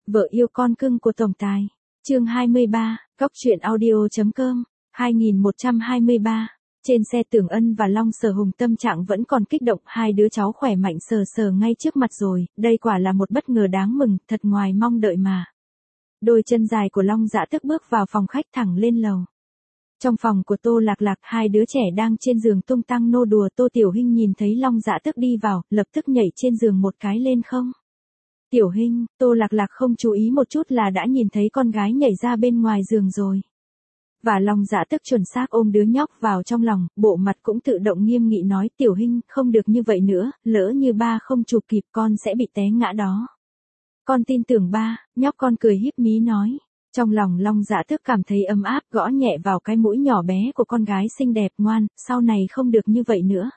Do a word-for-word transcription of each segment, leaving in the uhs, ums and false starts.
Vợ yêu con cưng của tổng tài. Chương hai mươi ba, góc truyện audio.com, hai nghìn một trăm hai mươi ba. Trên xe Tưởng Ân và Long Sở Hùng tâm trạng vẫn còn kích động, hai đứa cháu khỏe mạnh sờ sờ ngay trước mặt rồi, đây quả là một bất ngờ đáng mừng, thật ngoài mong đợi mà. Đôi chân dài của Long Dạ Tức bước vào phòng khách thẳng lên lầu. Trong phòng của Tô Lạc Lạc, hai đứa trẻ đang trên giường tung tăng nô đùa. Tô Tiểu Hinh nhìn thấy Long Dạ Tức đi vào, lập tức nhảy trên giường một cái lên không. Tiểu Hinh, Tô Lạc Lạc không chú ý một chút là đã nhìn thấy con gái nhảy ra bên ngoài giường rồi. Và Long Dạ Tức chuẩn xác ôm đứa nhóc vào trong lòng, bộ mặt cũng tự động nghiêm nghị nói, Tiểu Hinh, không được như vậy nữa, lỡ như ba không chụp kịp con sẽ bị té ngã đó. Con tin tưởng ba, nhóc con cười híp mí nói. Trong lòng Long Dạ Tức cảm thấy ấm áp, gõ nhẹ vào cái mũi nhỏ bé của con gái xinh đẹp. Ngoan, sau này không được như vậy nữa.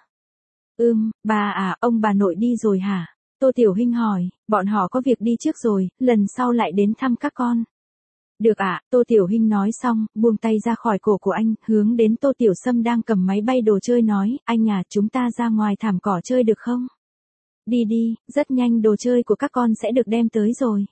Ừm, bà à, ông bà nội đi rồi hả? Tô Tiểu Hinh hỏi, bọn họ có việc đi trước rồi, lần sau lại đến thăm các con. Được ạ, à, Tô Tiểu Hinh nói xong, buông tay ra khỏi cổ của anh, hướng đến Tô Tiểu Sâm đang cầm máy bay đồ chơi nói, anh à, chúng ta ra ngoài thảm cỏ chơi được không? Đi đi, rất nhanh đồ chơi của các con sẽ được đem tới rồi.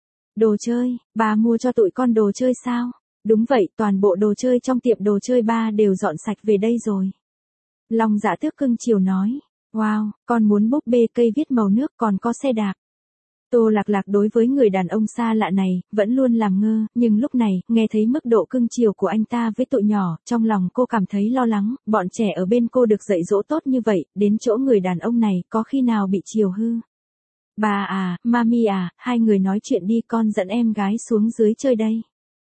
Đồ chơi, bà mua cho tụi con đồ chơi sao? Đúng vậy, toàn bộ đồ chơi trong tiệm đồ chơi ba đều dọn sạch về đây rồi. Long Dạ Tước cưng chiều nói, wow, con muốn búp bê cây viết màu nước, còn có xe đạp. Tô Lạc Lạc đối với người đàn ông xa lạ này, vẫn luôn làm ngơ, nhưng lúc này, nghe thấy mức độ cưng chiều của anh ta với tụi nhỏ, trong lòng cô cảm thấy lo lắng, bọn trẻ ở bên cô được dạy dỗ tốt như vậy, đến chỗ người đàn ông này, có khi nào bị chiều hư. Bà à, mami à, hai người nói chuyện đi, con dẫn em gái xuống dưới chơi đây.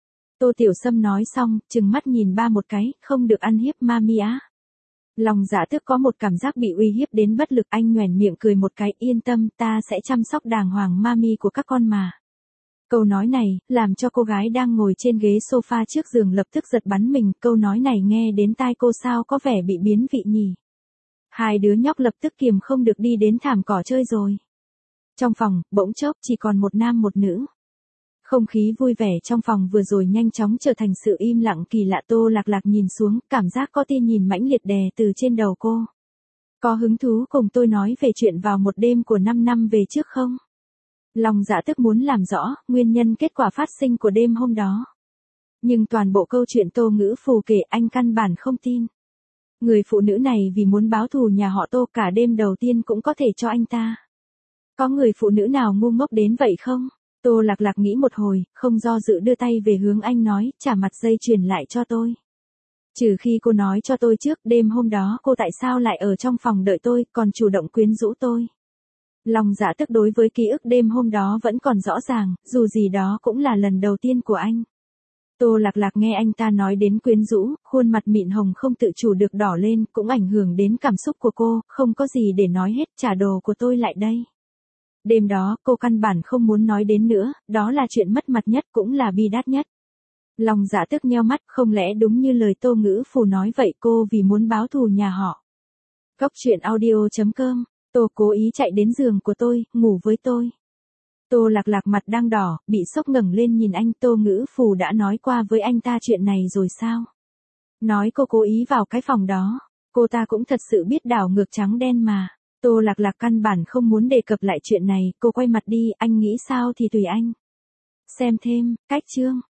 Tô Tiểu Sâm nói xong, trừng mắt nhìn ba một cái, không được ăn hiếp mami á. Long Dạ Tước có một cảm giác bị uy hiếp đến bất lực, anh nhoẻn miệng cười một cái, yên tâm, ta sẽ chăm sóc đàng hoàng mami của các con mà. Câu nói này, làm cho cô gái đang ngồi trên ghế sofa trước giường lập tức giật bắn mình, câu nói này nghe đến tai cô sao có vẻ bị biến vị nhỉ. Hai đứa nhóc lập tức kiềm không được đi đến thảm cỏ chơi rồi. Trong phòng, bỗng chốc chỉ còn một nam một nữ. Không khí vui vẻ trong phòng vừa rồi nhanh chóng trở thành sự im lặng kỳ lạ. Tô Lạc Lạc nhìn xuống, cảm giác có tia nhìn mãnh liệt đè từ trên đầu cô. Có hứng thú cùng tôi nói về chuyện vào một đêm của năm năm về trước không? Long Dạ Tức muốn làm rõ nguyên nhân kết quả phát sinh của đêm hôm đó. Nhưng toàn bộ câu chuyện Tô Ngữ Phù kể anh căn bản không tin. Người phụ nữ này vì muốn báo thù nhà họ Tô cả đêm đầu tiên cũng có thể cho anh ta. Có người phụ nữ nào ngu ngốc đến vậy không? Tô Lạc Lạc nghĩ một hồi, không do dự đưa tay về hướng anh nói, trả mặt dây chuyền lại cho tôi. Trừ khi cô nói cho tôi trước, đêm hôm đó cô tại sao lại ở trong phòng đợi tôi, còn chủ động quyến rũ tôi. Long Dạ Tức đối với ký ức đêm hôm đó vẫn còn rõ ràng, dù gì đó cũng là lần đầu tiên của anh. Tô Lạc Lạc nghe anh ta nói đến quyến rũ, khuôn mặt mịn hồng không tự chủ được đỏ lên, cũng ảnh hưởng đến cảm xúc của cô, không có gì để nói hết, trả đồ của tôi lại đây. Đêm đó, cô căn bản không muốn nói đến nữa, đó là chuyện mất mặt nhất cũng là bi đát nhất. Long Dạ Tức nheo mắt, không lẽ đúng như lời Tô Ngữ Phù nói vậy, cô vì muốn báo thù nhà họ. Góc truyện audio.com, Tô cố ý chạy đến giường của tôi, ngủ với tôi. Tô Lạc Lạc mặt đang đỏ, bị sốc ngẩng lên nhìn anh. Tô Ngữ Phù đã nói qua với anh ta chuyện này rồi sao? Nói cô cố ý vào cái phòng đó, cô ta cũng thật sự biết đảo ngược trắng đen mà. Tô Lạc Lạc căn bản không muốn đề cập lại chuyện này, cô quay mặt đi, anh nghĩ sao thì tùy anh. Xem thêm, cách chương.